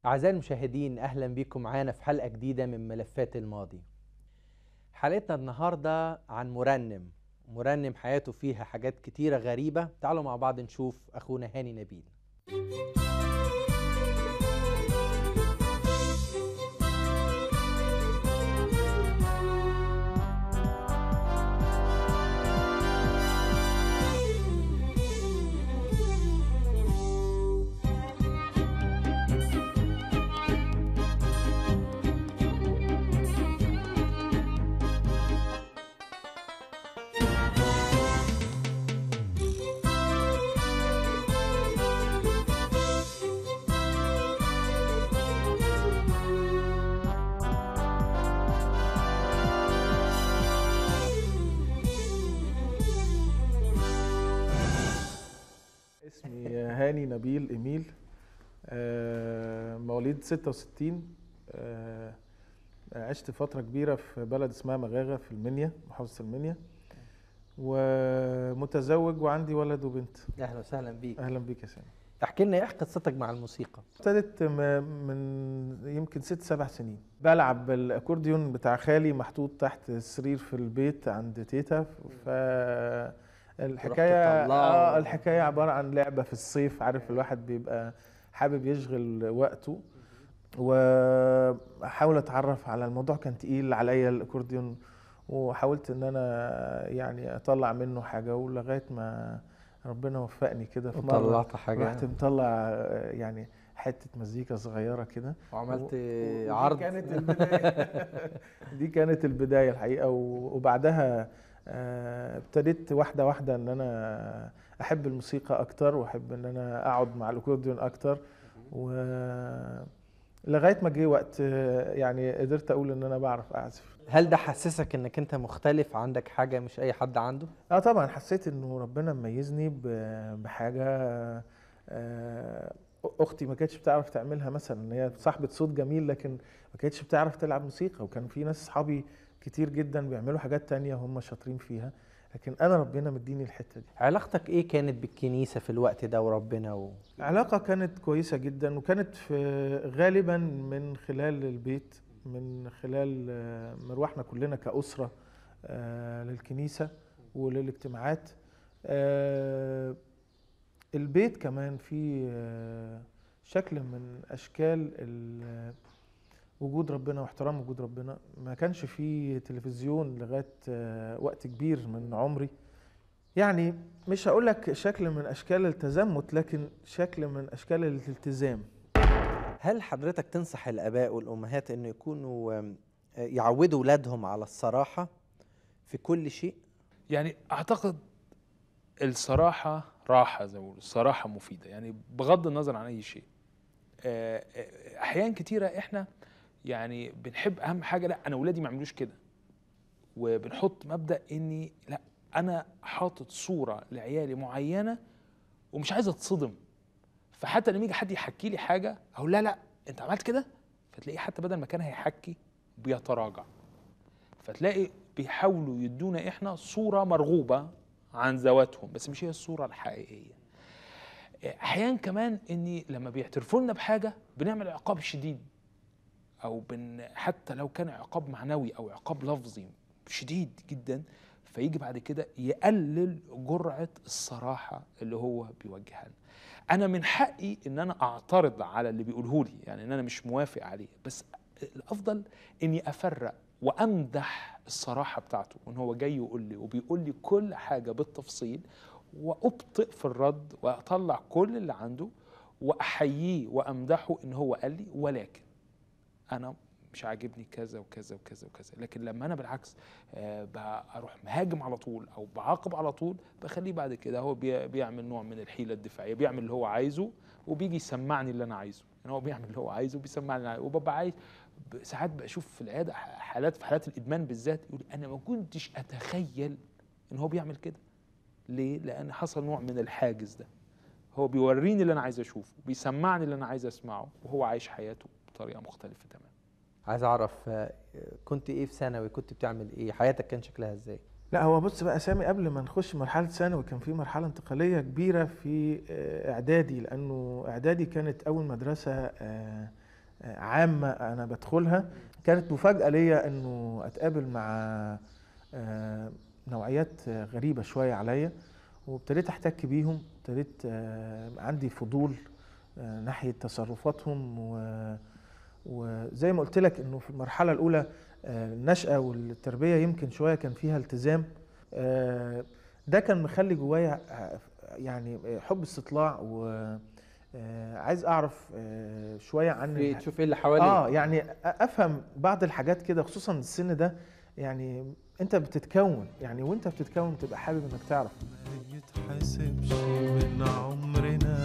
أعزائي المشاهدين، أهلا بكم معانا في حلقة جديدة من ملفات الماضي. حلقتنا النهاردة عن مرنم حياته فيها حاجات كتيرة غريبة. تعالوا مع بعض نشوف أخونا هاني نبيل. اسمي هاني نبيل إيميل. مواليد 66. عشت فترة كبيرة في بلد اسمها مغاغة في المنيا، محافظة المنيا، ومتزوج وعندي ولد وبنت. أهلا وسهلا بيك. أهلا بيك يا سامي. احكي لنا إيه قصتك مع الموسيقى؟ ابتدت من يمكن 6-7 سنين بلعب بالأكورديون بتاع خالي محطوط تحت السرير في البيت عند تيتا. الحكاية عبارة عن لعبة في الصيف، عارف الواحد بيبقى حابب يشغل وقته، وحاول اتعرف على الموضوع. كان تقيل عليا الأكورديون، وحاولت ان انا يعني اطلع منه حاجة، ولغاية ما ربنا وفقني كده في مرة طلعت حاجة، رحت مطلع يعني حتة مزيكا صغيرة كده وعملت عرض. كانت البداية دي كانت البداية الحقيقة. وبعدها ابتديت واحدة واحدة ان انا احب الموسيقى اكتر، واحب ان انا اقعد مع الاكورديون اكتر، لغاية ما جه وقت يعني قدرت اقول ان انا بعرف اعزف. هل ده حسسك انك انت مختلف، عندك حاجة مش اي حد عنده؟ طبعا حسيت انه ربنا ميزني بحاجة اختي ما كانتش بتعرف تعملها. مثلا هي صاحبة صوت جميل، لكن ما كانتش بتعرف تلعب موسيقى، وكان في ناس صحابي كتير جدا بيعملوا حاجات تانية هم شاطرين فيها، لكن انا ربنا مديني الحتة دي. علاقتك ايه كانت بالكنيسة في الوقت ده وربنا علاقة كانت كويسة جدا، وكانت غالبا من خلال البيت، من خلال مروحنا كلنا كأسرة للكنيسة وللاجتماعات. البيت كمان فيه شكل من أشكال وجود ربنا واحترام وجود ربنا. ما كانش فيه تلفزيون لغاية وقت كبير من عمري، يعني مش هقول لك شكل من أشكال التزمت، لكن شكل من أشكال الالتزام. هل حضرتك تنصح الآباء والأمهات إنه يكونوا يعودوا أولادهم على الصراحة في كل شيء؟ يعني أعتقد الصراحة راحة، زي ما بيقولوا الصراحة مفيدة، يعني بغض النظر عن أي شيء. أحيان كتيرة إحنا يعني بنحب أهم حاجة، لا أنا أولادي ما يعملوش كده، وبنحط مبدأ إني لا أنا حاطط صورة لعيالي معينة ومش عايز أتصدم. فحتى لما يجي حد يحكي لي حاجة أقول لا أنت عملت كده، فتلاقيه حتى بدل ما كان هيحكي بيتراجع. فتلاقي بيحاولوا يدونا إحنا صورة مرغوبة عن ذواتهم، بس مش هي الصورة الحقيقية. أحيان كمان إني لما بيعترفوا لنا بحاجة بنعمل عقاب شديد، أو حتى لو كان عقاب معنوي أو عقاب لفظي شديد جدا، فيجي بعد كده يقلل جرعة الصراحة اللي هو بيوجهها لنا. أنا من حقي إن أنا أعترض على اللي بيقوله لي، يعني إن أنا مش موافق عليه، بس الأفضل إني أفرق وأمدح الصراحة بتاعته، وإن هو جاي يقول لي وبيقول لي كل حاجة بالتفصيل، وأبطئ في الرد وأطلع كل اللي عنده وأحييه وأمدحه إن هو قال لي، ولكن أنا مش عاجبني كذا وكذا وكذا وكذا. لكن لما انا بالعكس اروح مهاجم على طول او بعاقب على طول، بخليه بعد كده هو بيعمل نوع من الحيله الدفاعيه، بيعمل اللي هو عايزه وبيجي يسمعني اللي انا عايزه. يعني هو بيعمل اللي هو عايزه وبيسمعني اللي أنا عايزه، وببقى عايز. ساعات بشوف في العياده في حالات الادمان بالذات، يقول انا ما كنتش اتخيل ان هو بيعمل كده. ليه؟ لان حصل نوع من الحاجز ده. هو بيوريني اللي انا عايز اشوفه، بيسمعني اللي انا عايز اسمعه، وهو عايش حياته بطريقه مختلفه تماما. عايز اعرف كنت ايه في ثانوي، كنت بتعمل ايه، حياتك كان شكلها ازاي؟ لا هو بص بقى سامي، قبل ما نخش مرحله ثانوي كان في مرحله انتقاليه كبيره في اعدادي، لانه اعدادي كانت اول مدرسه عامة أنا بدخلها. كانت مفاجأة ليا إنه أتقابل مع نوعيات غريبة شوية عليا، وابتديت أحتك بيهم، ابتديت عندي فضول ناحية تصرفاتهم. وزي ما قلت لك إنه في المرحلة الأولى النشأة والتربية يمكن شوية كان فيها التزام، ده كان مخلي جوايا يعني حب استطلاع، وعايز اعرف شويه عن تشوف ايه اللي حواليك. يعني افهم بعض الحاجات كده، خصوصا السن ده. يعني انت بتتكون، يعني وانت بتتكون تبقى حابب انك تعرف. ما يتحسبش من عمرنا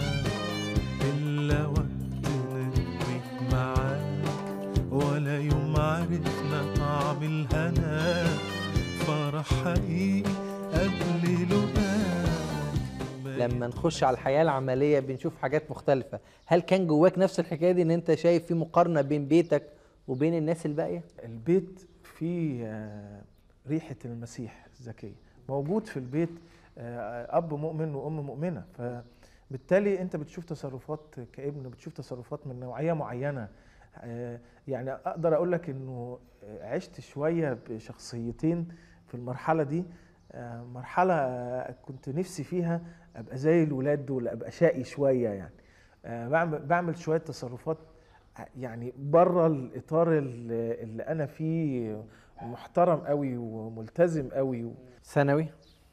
الا وقت نقضي معاك، ولا يوم عرفنا طعم الهنا، فرح حقيقي قبل لقاك. لما نخش على الحياة العملية بنشوف حاجات مختلفة. هل كان جواك نفس الحكاية دي، ان انت شايف في مقارنة بين بيتك وبين الناس الباقية؟ البيت فيه ريحة المسيح الزكية موجود في البيت، أب مؤمن وأم مؤمنة، فبالتالي أنت بتشوف تصرفات كابن، بتشوف تصرفات من نوعية معينة. يعني أقدر أقول لك إنه عشت شوية بشخصيتين في المرحلة دي. مرحلة كنت نفسي فيها أبقى زي الولاد دول، أبقى شقي شوية يعني. بعمل شوية تصرفات يعني بره الإطار اللي أنا فيه، محترم قوي وملتزم قوي. ثانوي؟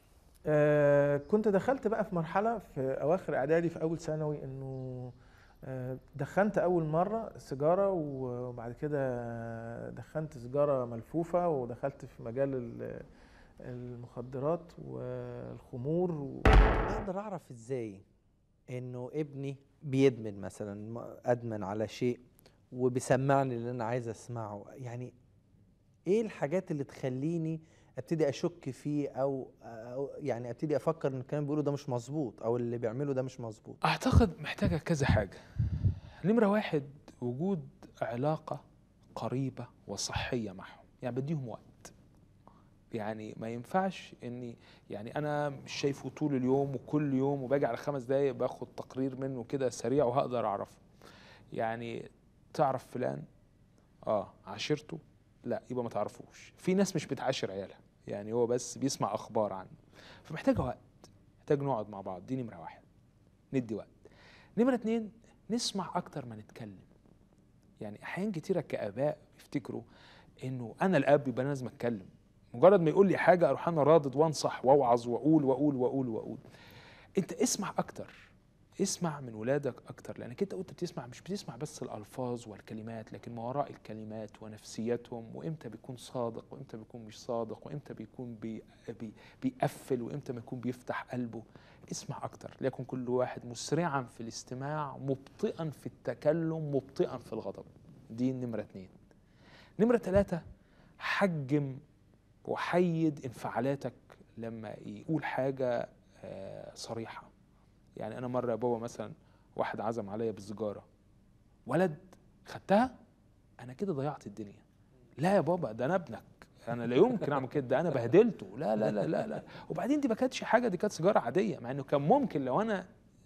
كنت دخلت بقى في مرحلة في أواخر إعدادي في أول ثانوي، إنه دخنت أول مرة سيجارة، وبعد كده دخنت سيجارة ملفوفة، ودخلت في مجال المخدرات والخمور. اقدر اعرف ازاي انه ابني بيدمن مثلا، ادمن على شيء وبيسمعني اللي انا عايز اسمعه؟ يعني ايه الحاجات اللي تخليني ابتدي اشك فيه، او يعني ابتدي افكر ان الكلام بيقوله ده مش مظبوط، او اللي بيعمله ده مش مظبوط؟ اعتقد محتاجة كذا حاجة. نمرة واحد، وجود علاقة قريبة وصحية معهم، يعني بديهم وقت. يعني ما ينفعش اني يعني انا مش شايفه طول اليوم وكل يوم وباجي على 5 دقايق باخد تقرير منه كده سريع وهقدر اعرفه. يعني تعرف فلان؟ عاشرته؟ لا، يبقى ما تعرفوش. في ناس مش بتعاشر عيالها، يعني هو بس بيسمع اخبار عنه. فمحتاجة وقت، محتاج نقعد مع بعض. دي نمرة واحد، ندي وقت. نمرة 2، نسمع اكتر ما نتكلم. يعني احيان كتيرة كآباء يفتكروا انه انا الاب يبقى انا لازم اتكلم، مجرد ما يقول لي حاجه اروح انا رادد وانصح واوعظ واقول واقول واقول واقول. انت اسمع اكتر، اسمع من ولادك اكتر، لانك انت وانت بتسمع مش بتسمع بس الالفاظ والكلمات، لكن ما وراء الكلمات ونفسيتهم، وامتى بيكون صادق وامتى بيكون مش صادق، وامتى بيكون بيقفل وامتى ما يكون بيفتح قلبه. اسمع اكتر، ليكن كل واحد مسرعا في الاستماع مبطئا في التكلم مبطئا في الغضب. دي نمرة 2. نمرة 3، حجم وحيد انفعالاتك لما يقول حاجة صريحة. يعني أنا مرة يا بابا مثلا واحد عزم عليا بالسجارة، ولد خدتها، أنا كده ضيعت الدنيا. لا يا بابا، ده أنا ابنك، أنا لا يمكن أعمل كده، ده أنا بهدلته. لا لا لا لا لا. وبعدين دي ما كانتش حاجة، دي كانت سيجارة عادية، مع إنه كان ممكن لو أنا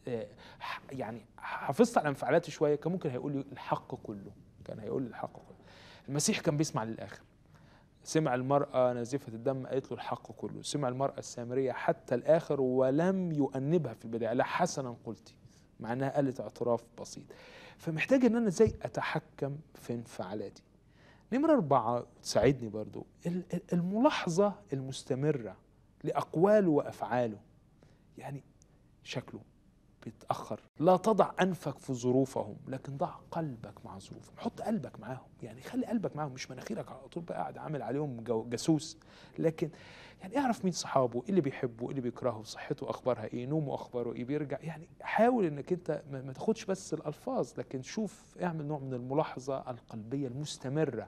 يعني حافظت على انفعالاتي شوية كان ممكن هيقول لي الحق كله، كان هيقول لي الحق كله. المسيح كان بيسمع للآخر. سمع المرأة نازفة الدم قالت له الحق كله، سمع المرأة السامرية حتى الآخر ولم يؤنبها في البداية، لا حسنا قلتي، مع أنها قالت اعتراف بسيط. فمحتاج أن أنا إزاي أتحكم في انفعالاتي. نمرة 4 تساعدني برضو الملاحظة المستمرة لأقواله وأفعاله. يعني شكله بيتأخر، لا تضع أنفك في ظروفهم، لكن ضع قلبك مع ظروفهم. حط قلبك معاهم، يعني خلي قلبك معاهم، مش مناخيرك على طول بقى قاعد عامل عليهم جاسوس. لكن يعني اعرف مين صحابه، ايه اللي بيحبه، ايه اللي بيكرهه، صحته اخبارها ايه، نومه اخباره ايه، بيرجع. يعني حاول انك انت ما تاخدش بس الالفاظ، لكن شوف، اعمل نوع من الملاحظة القلبية المستمرة.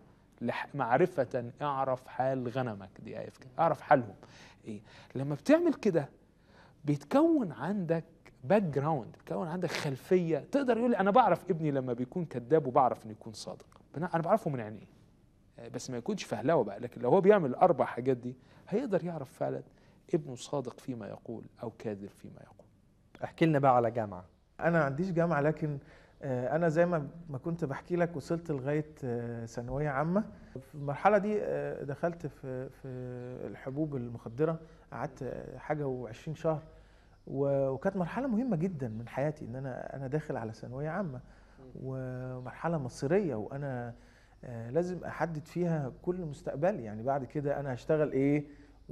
معرفة اعرف حال غنمك، دي آية كده، اعرف حالهم ايه. لما بتعمل كده بيتكون عندك باك جراوند، بيتكون عندك خلفيه. تقدر يقول لي انا بعرف ابني لما بيكون كذاب وبعرف انه يكون صادق، انا بعرفه من عينيه، بس ما يكونش فهلاوه بقى. لكن لو هو بيعمل ال4 حاجات دي هيقدر يعرف فعلا ابنه صادق فيما يقول او كاذب فيما يقول. احكي لنا بقى على جامعه. انا ما عنديش جامعه، لكن انا زي ما كنت بحكي لك وصلت لغايه ثانويه عامه. في المرحله دي دخلت في الحبوب المخدره، قعدت حاجه و20 شهر، وكانت مرحله مهمه جدا من حياتي، ان انا داخل على ثانويه عامه ومرحله مصيريه، وانا لازم احدد فيها كل مستقبلي. يعني بعد كده انا هشتغل ايه،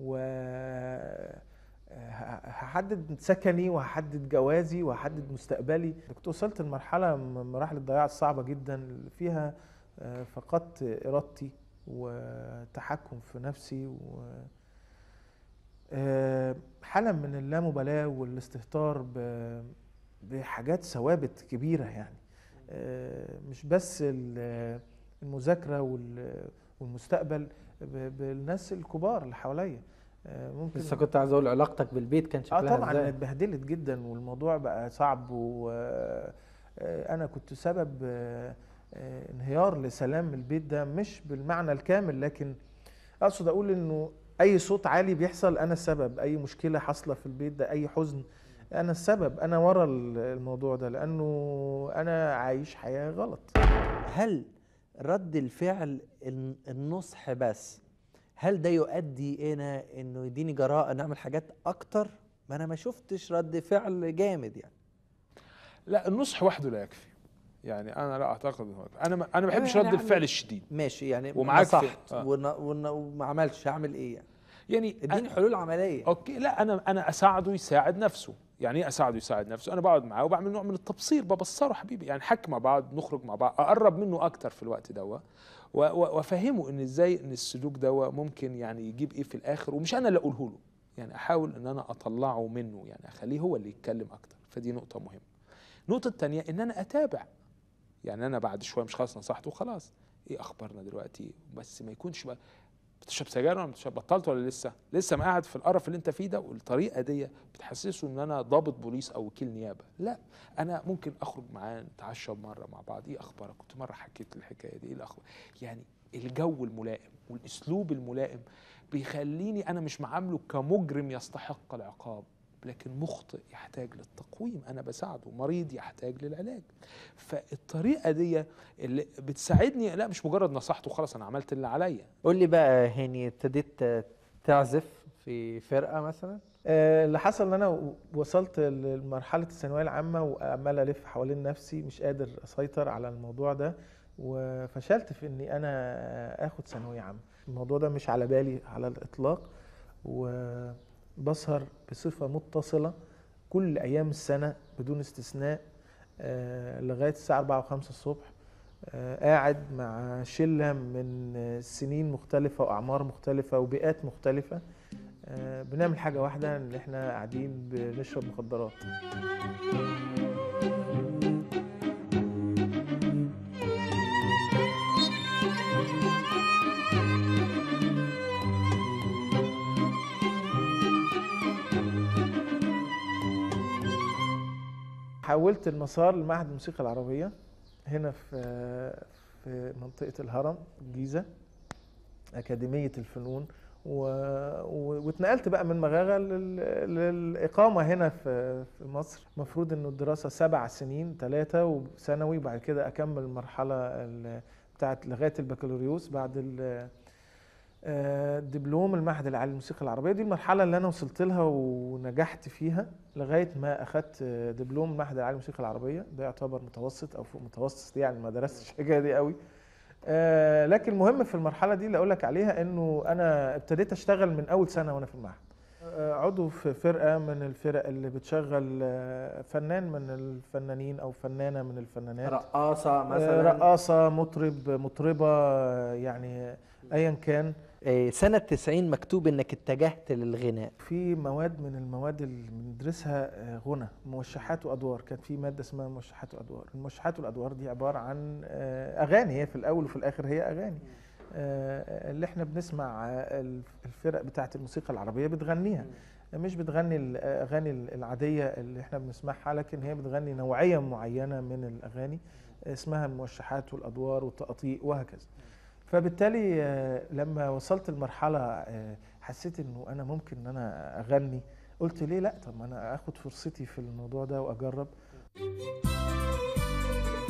وهحدد سكني وهحدد جوازي وهحدد مستقبلي. كنت وصلت لمرحله من مراحل الضياع الصعبه جدا، فيها فقدت ارادتي وتحكم في نفسي، حالة من اللامبالاة والاستهتار بحاجات ثوابت كبيرة. يعني مش بس المذاكرة والمستقبل، بالناس الكبار اللي حواليا. ممكن لسه كنت عايز اقول علاقتك بالبيت كان شكلها طبعا ازاي؟ اتبهدلت جدا والموضوع بقى صعب، وانا كنت سبب انهيار لسلام البيت ده، مش بالمعنى الكامل، لكن اقصد اقول انه اي صوت عالي بيحصل انا السبب، اي مشكله حاصله في البيت ده، اي حزن انا السبب، انا ورا الموضوع ده، لانه انا عايش حياه غلط. هل رد الفعل النصح بس، هل ده يؤدي انه يديني جراءه نعمل حاجات اكتر؟ ما انا ما شفتش رد فعل جامد يعني. لا، النصح وحده لا يكفي. يعني انا لا اعتقد انا ما بحبش يعني رد الفعل الشديد. ماشي، يعني ومعاك نصحت وما عملش، هعمل ايه يعني اديني حلول عمليه. اوكي، لا انا اساعده يساعد نفسه. يعني ايه اساعده يساعد نفسه؟ انا بقعد معاه وبعمل نوع من التبصير، ببصره حبيبي، يعني نحكي مع بعض، نخرج مع بعض، اقرب منه اكتر في الوقت دوت، وافهمه ان ازاي ان السلوك دوت ممكن يعني يجيب ايه في الاخر، ومش انا اللي اقوله له. يعني احاول ان انا اطلعه منه، يعني اخليه هو اللي يتكلم اكتر. فدي نقطه مهمه. النقطه الثانيه ان انا اتابع. يعني انا بعد شويه مش خلاص نصحته وخلاص، ايه اخبارنا دلوقتي، بس ما يكونش بقى بتشرب سجاير ولا بتشرب، بطلت ولا لسه ما قاعد في القرف اللي انت فيه ده. والطريقه دي بتحسسه ان انا ضابط بوليس او وكيل نيابه. لا، انا ممكن اخرج معاه نتعشى مره مع بعض، ايه اخبارك، كنت مره حكيت الحكايه دي، ايه الاخبار. يعني الجو الملائم والاسلوب الملائم بيخليني انا مش معامله كمجرم يستحق العقاب، لكن مخطئ يحتاج للتقويم، انا بساعده، مريض يحتاج للعلاج. فالطريقه دي اللي بتساعدني، لا مش مجرد نصحته وخلاص انا عملت اللي عليا. قول لي بقى هاني، ابتديت تعزف في فرقه مثلا؟ اللي حصل ان انا وصلت لمرحله الثانويه العامه وعمال الف حوالين نفسي، مش قادر اسيطر على الموضوع ده، وفشلت في اني انا اخد ثانويه عامه. الموضوع ده مش على بالي على الاطلاق، وبسهر بصفه متصله كل ايام السنه بدون استثناء لغايه الساعه 4 و5 الصبح، قاعد مع شله من سنين مختلفه واعمار مختلفه وبيئات مختلفه، بنعمل حاجة واحدة، ان احنا قاعدين بنشرب مخدرات. حولت المسار لمعهد الموسيقى العربية هنا في منطقة الهرم الجيزة، أكاديمية الفنون، واتنقلت بقى من مغاغة للإقامة هنا في مصر. المفروض إنه الدراسة 7 سنين، 3 وثانوي، وبعد كده أكمل المرحلة بتاعت لغاية البكالوريوس بعد الدبلوم المعهد العالي للموسيقى العربية. دي المرحلة اللي أنا وصلت لها ونجحت فيها لغاية ما أخدت دبلوم المعهد العالي للموسيقى العربية. ده يعتبر متوسط أو فوق متوسط، يعني ما درستش الحاجة دي قوي. لكن المهم في المرحلة دي اللي أقول لك عليها إنه أنا ابتديت أشتغل من أول سنة وأنا في المعهد. عضو في فرقة من الفرق اللي بتشغل فنان من الفنانين أو فنانة من الفنانات، رقاصة مثلا، رقاصة، مطربة، يعني أيا كان. سنة 90 مكتوب إنك اتجهت للغناء. في مواد من المواد اللي بندرسها غنى، موشحات وأدوار. كان في مادة اسمها موشحات وأدوار. الموشحات والأدوار دي عبارة عن أغاني، هي في الأول وفي الآخر هي أغاني اللي احنا بنسمع الفرق بتاعة الموسيقى العربية بتغنيها. مش بتغني الأغاني العادية اللي احنا بنسمعها، لكن هي بتغني نوعية معينة من الأغاني اسمها الموشحات والأدوار والتقاطيع وهكذا. فبالتالي لما وصلت المرحلة حسيت انه انا ممكن ان انا اغني. قلت ليه لا، طب ما انا اخد فرصتي في الموضوع ده واجرب.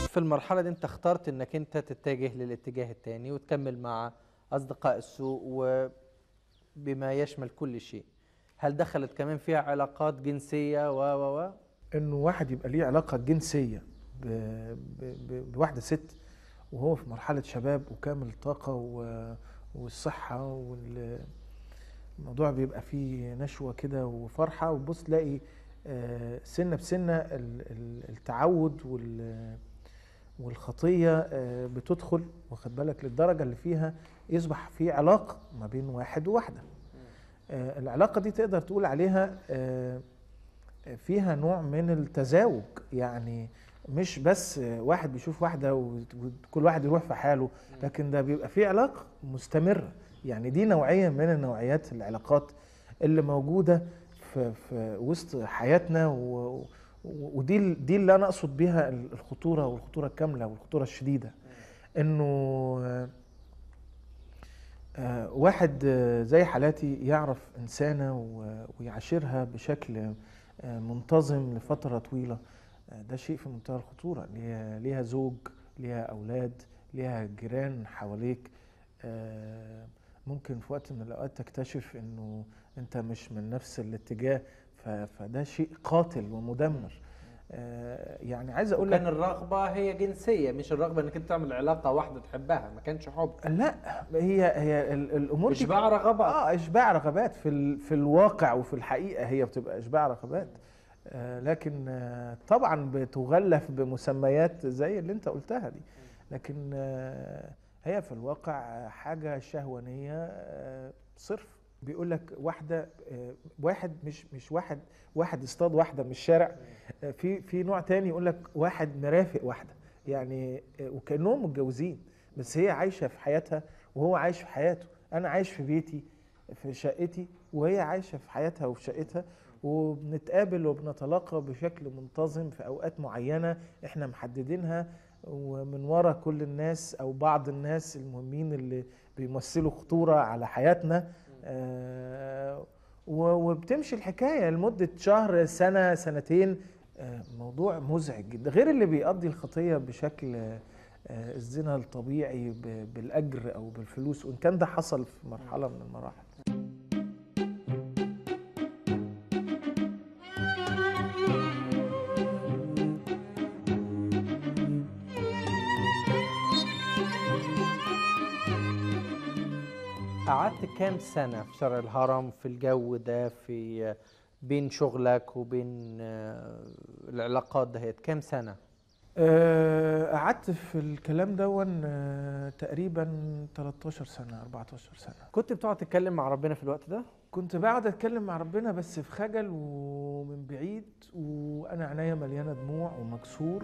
في المرحله دي انت اخترت انك انت تتجه للاتجاه الثاني وتكمل مع اصدقاء السوء وبما يشمل كل شيء. هل دخلت كمان فيها علاقات جنسيه و انه واحد يبقى ليه علاقه جنسيه بواحده ست وهو في مرحله شباب وكامل الطاقه والصحه والموضوع بيبقى فيه نشوه كده وفرحه، وبص تلاقي سنه بسنه التعود والخطيه بتدخل، واخد بالك، للدرجه اللي فيها يصبح في علاقه ما بين واحد وواحده. العلاقه دي تقدر تقول عليها فيها نوع من التزاوج، يعني مش بس واحد بيشوف واحده وكل واحد يروح في حاله، لكن ده بيبقى فيه علاقه مستمره. يعني دي نوعيه من النوعيات العلاقات اللي موجوده في وسط حياتنا، ودي اللي انا اقصد بيها الخطوره، والخطوره الكامله والخطوره الشديده. انه واحد زي حالاتي يعرف انسانه ويعاشرها بشكل منتظم لفتره طويله، ده شيء في منتهى الخطوره. ليها زوج، ليها اولاد، ليها جيران حواليك، ممكن في وقت من الاوقات تكتشف انه انت مش من نفس الاتجاه، فده شيء قاتل ومدمر. يعني عايز اقول لك كان الرغبه هي جنسيه، مش الرغبه انك انت تعمل علاقه واحده تحبها، ما كانش حب. لا، هي الامور دي اشباع رغبات. اشباع رغبات في الواقع وفي الحقيقه هي بتبقى اشباع رغبات، لكن طبعا بتغلف بمسميات زي اللي انت قلتها دي، لكن هي في الواقع حاجه شهوانيه صرف. بيقول لك واحد مش واحد اصطاد واحده من الشارع، في نوع تاني يقول لك واحد مرافق واحده، يعني وكانهم متجوزين بس هي عايشه في حياتها وهو عايش في حياته. انا عايش في بيتي في شقتي وهي عايشه في حياتها وفي شقتها، وبنتقابل وبنتلاقى بشكل منتظم في اوقات معينه احنا محددينها، ومن ورا كل الناس او بعض الناس المهمين اللي بيمثلوا خطوره على حياتنا، وبتمشي الحكايه لمده شهر، سنه، سنتين. موضوع مزعج جدا، غير اللي بيقضي الخطيه بشكل الزنا الطبيعي بالاجر او بالفلوس، وان كان ده حصل في مرحله من المراحل. قعدت كام سنة في شارع الهرم في الجو ده، في بين شغلك وبين العلاقات دهيت؟ كام سنة؟ قعدت في الكلام دون تقريبا 13 سنة 14 سنة. كنت بتقعد تتكلم مع ربنا في الوقت ده؟ كنت بقعد اتكلم مع ربنا بس في خجل ومن بعيد، وانا عينيا مليانة دموع ومكسور.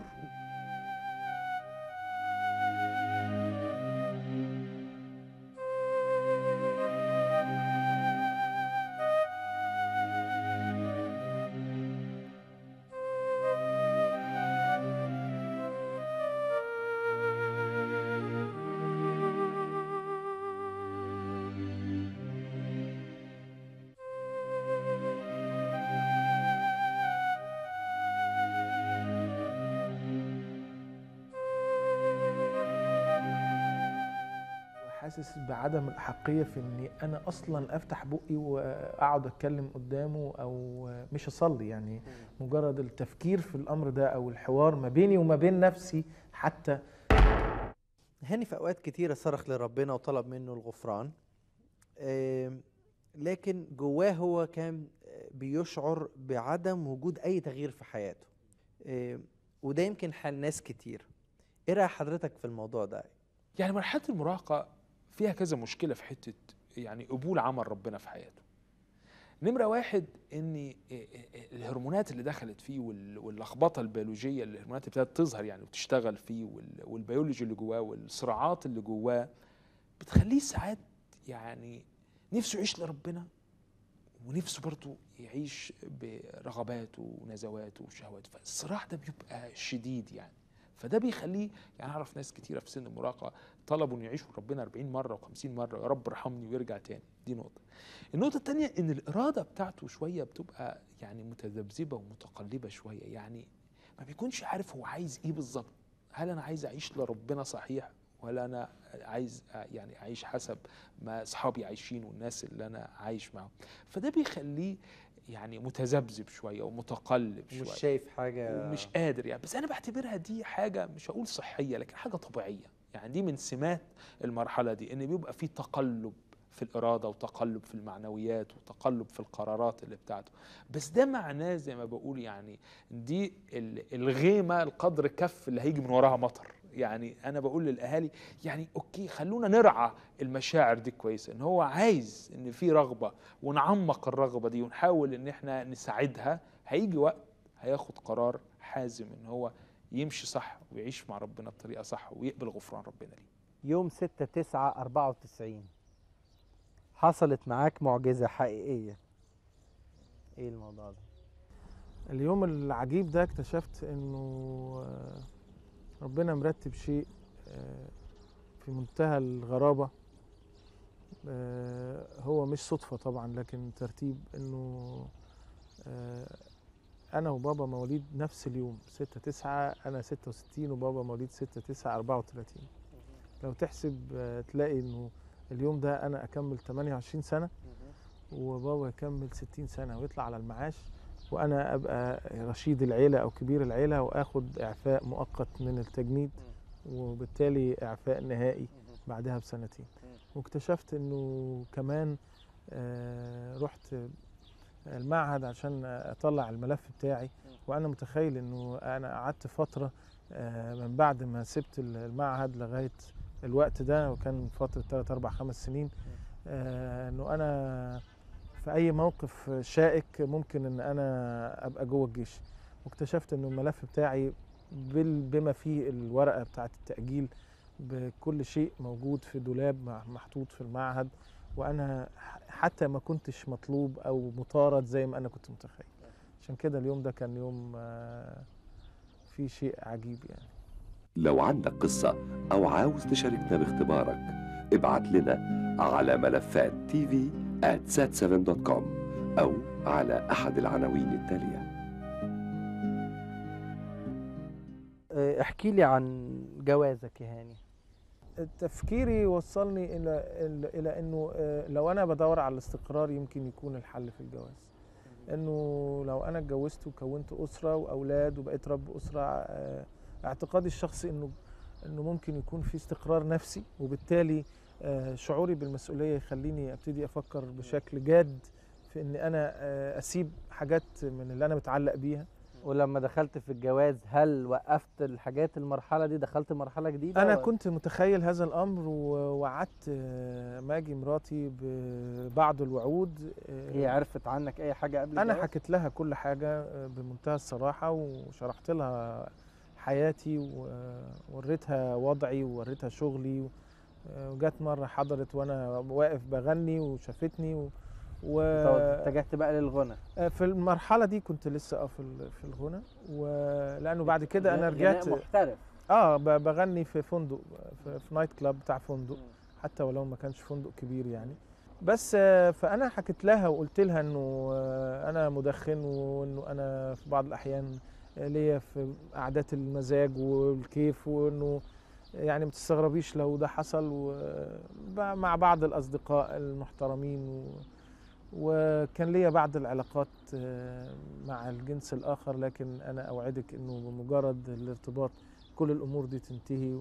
حاسس بعدم الأحقية في إني أنا أصلا أفتح بقي وأقعد أتكلم قدامه، أو مش أصلي، يعني مجرد التفكير في الأمر ده أو الحوار ما بيني وما بين نفسي حتى. هاني في أوقات كتيرة صرخ لربنا وطلب منه الغفران، لكن جواه هو كان بيشعر بعدم وجود أي تغيير في حياته، وده يمكن حال ناس كتير. إيه رأي حضرتك في الموضوع ده؟ يعني مرحلة المراهقة فيها كذا مشكلة في حتة يعني قبول عمل ربنا في حياته. نمرة واحد ان الهرمونات اللي دخلت فيه واللخبطة البيولوجية اللي الهرمونات ابتدت تظهر يعني وتشتغل فيه، والبيولوجي اللي جواه والصراعات اللي جواه بتخليه ساعات يعني نفسه يعيش لربنا، ونفسه برضه يعيش برغباته ونزواته وشهواته، فالصراع ده بيبقى شديد يعني. فده بيخليه يعني اعرف ناس كتيره في سن المراهقه طلبوا ان يعيشوا ربنا 40 مره و50 مره، يا رب ارحمني ويرجع تاني. دي نقطه. النقطه الثانيه ان الاراده بتاعته شويه بتبقى يعني متذبذبه ومتقلبه شويه، يعني ما بيكونش عارف هو عايز ايه بالظبط. هل انا عايز اعيش لربنا صحيح، ولا انا عايز يعني اعيش حسب ما اصحابي عايشين والناس اللي انا عايش معاهم؟ فده بيخليه يعني متذبذب شويه ومتقلب مش شويه شايف حاجه. ومش قادر يعني. بس انا بعتبرها دي حاجه مش هقول صحيه، لكن حاجه طبيعيه. يعني دي من سمات المرحله دي، ان بيبقى في تقلب في الإرادة وتقلب في المعنويات وتقلب في القرارات اللي بتاعته. بس ده معناه زي ما بقول يعني دي الغيمة القدر كف اللي هيجي من وراها مطر. يعني أنا بقول للأهالي يعني أوكي، خلونا نرعى المشاعر دي كويس، إن هو عايز إن في رغبة ونعمق الرغبة دي ونحاول إن إحنا نساعدها. هيجي وقت هياخد قرار حازم إن هو يمشي صح ويعيش مع ربنا بطريقة صح ويقبل غفران ربنا ليه. يوم 6/9/94 حصلت معاك معجزة حقيقية، ايه الموضوع ده؟ اليوم العجيب ده اكتشفت انه ربنا مرتب شيء في منتهى الغرابة. هو مش صدفة طبعا، لكن ترتيب انه انا وبابا مواليد نفس اليوم 6/9. انا 66 وبابا مواليد 6/9/34. لو تحسب تلاقي انه اليوم ده انا اكمل 28 سنة وبابا يكمل 60 سنة ويطلع على المعاش، وانا ابقى رشيد العيلة او كبير العيلة واخد اعفاء مؤقت من التجنيد، وبالتالي اعفاء نهائي بعدها بسنتين. واكتشفت انه كمان رحت المعهد عشان اطلع الملف بتاعي، وانا متخيل انه انا قعدت فترة من بعد ما سبت المعهد لغاية الوقت ده، وكان فترة 3 4 5 سنين، انه انا في اي موقف شائك ممكن ان انا ابقى جوه الجيش. واكتشفت انه الملف بتاعي بما فيه الورقة بتاعت التأجيل بكل شيء موجود في دولاب محطوط في المعهد، وانا حتى ما كنتش مطلوب او مطارد زي ما انا كنت متخيل. عشان كده اليوم ده كان يوم فيه شيء عجيب يعني. لو عندك قصة أو عاوز تشاركنا باختبارك، ابعت لنا على ملفات tv@sat7.com أو على أحد العناوين التالية. احكي لي عن جوازك يا هاني. تفكيري وصلني إلى أنه لو أنا بدور على الاستقرار يمكن يكون الحل في الجواز. أنه لو أنا اتجوزت وكونت أسرة وأولاد وبقيت رب أسرة، اعتقادي الشخصي أنه ممكن يكون في استقرار نفسي، وبالتالي شعوري بالمسؤولية يخليني أبتدي أفكر بشكل جاد في أن أنا أسيب حاجات من اللي أنا متعلق بيها. ولما دخلت في الجواز هل وقفت الحاجات المرحلة دي، دخلت مرحلة جديدة؟ أنا كنت متخيل هذا الأمر ووعدت ماجي مراتي ببعض الوعود. هي عرفت عنك أي حاجة قبل أنا الجواز؟ حكيت لها كل حاجة بمنتهى الصراحة، وشرحت لها حياتي ووريتها وضعي ووريتها شغلي، وجات مرة حضرت وأنا واقف بغني وشافتني اتجهت بقى للغنى. في المرحلة دي كنت لسه في الغنى، ولأنه بعد كده أنا رجعت محترف. بغني في فندق، في نايت كلاب بتاع فندق، حتى ولو ما كانش فندق كبير يعني. بس فأنا حكيت لها وقلت لها إنه أنا مدخن، وإنه أنا في بعض الأحيان ليا في قعدات المزاج والكيف، وإنه يعني ما تستغربيش لو ده حصل مع بعض الأصدقاء المحترمين، وكان ليا بعض العلاقات مع الجنس الآخر، لكن أنا أوعدك إنه بمجرد الارتباط كل الأمور دي تنتهي.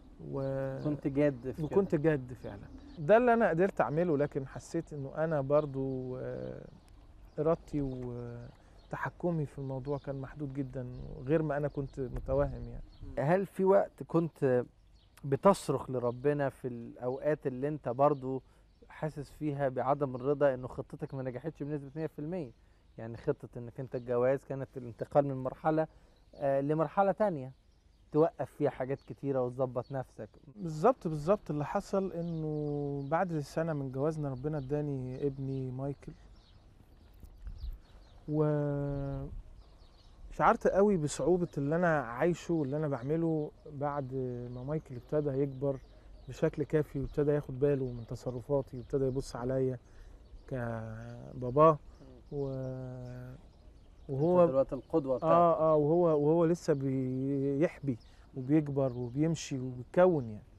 كنت جاد في وكنت جاد فعلا. ده اللي أنا قدرت أعمله، لكن حسيت إنه أنا برضو إرادتي وتحكمي في الموضوع كان محدود جدا، غير ما أنا كنت متوهم يعني. هل في وقت كنت بتصرخ لربنا في الأوقات اللي أنت برضو حاسس فيها بعدم الرضا انه خطتك ما نجحتش بنسبة 100%؟ يعني خطة انك انت الجواز كانت الانتقال من مرحلة لمرحلة تانية توقف فيها حاجات كتيرة وتظبط نفسك. بالظبط اللي حصل انه بعد سنة من جوازنا ربنا اداني ابني مايكل، وشعرت قوي بصعوبة اللي انا عايشه واللي انا بعمله بعد ما مايكل ابتدى يكبر بشكل كافي، وابتدى ياخد باله من تصرفاتي، وابتدى يبص عليا كباباه، وهو دلوقتي القدوة بتاعته. وهو لسه بيحبي وبيكبر وبيمشي وبيتكون يعني.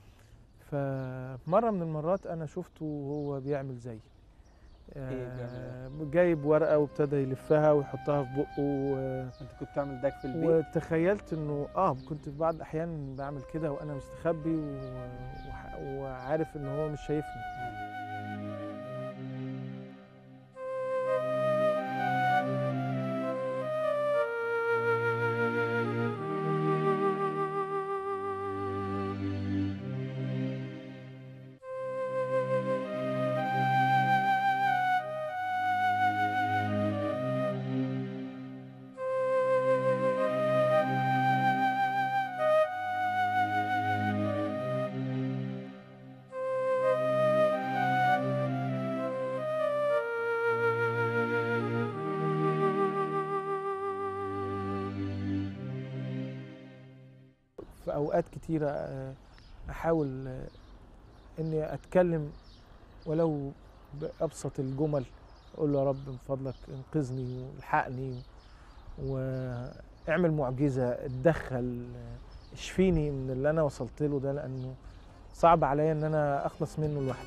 فمرة من المرات أنا شفته وهو بيعمل زي جايب ورقة وابتدى يلفها ويحطها في بقه. انت كنت بتعمل ده في البيت؟ وتخيلت انه كنت في بعض الأحيان بعمل كده وأنا مستخبي وعارف ان هو مش شايفني. في أوقات كتيرة أحاول إني أتكلم ولو بأبسط الجمل، أقول له يا رب من فضلك انقذني والحقني واعمل معجزة، اتدخل، اشفيني من اللي أنا وصلت له ده، لأنه صعب عليا إن أنا أخلص منه لوحدي.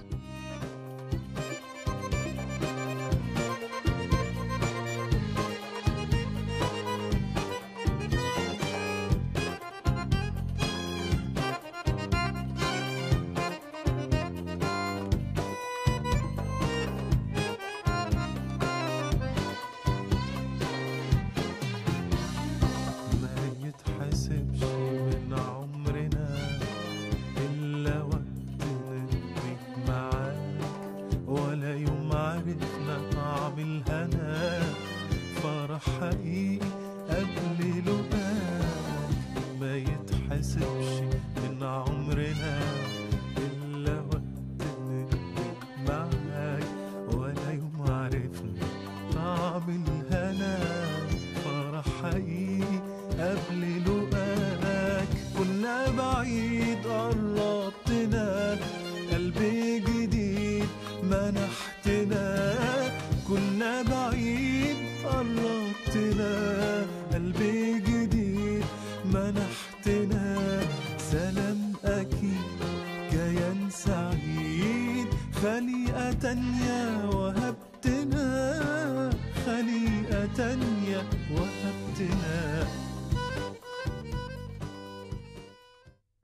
حقيقي قبل لقاك ما يتحسبش من عمرنا إلا وقت نقضي معاك، ولا يوم عرفنا طعم الهنا. فرح حقيقي قبل لقاك، كنا بعيد قربتنا، قلبي جديد منحتنا. كنا بعيد قربتنا، قلبي جديد منحتنا. سلام أكيد كيان سعيد، خليقة تانية وهبتنا، خليقة تانية وهبتنا.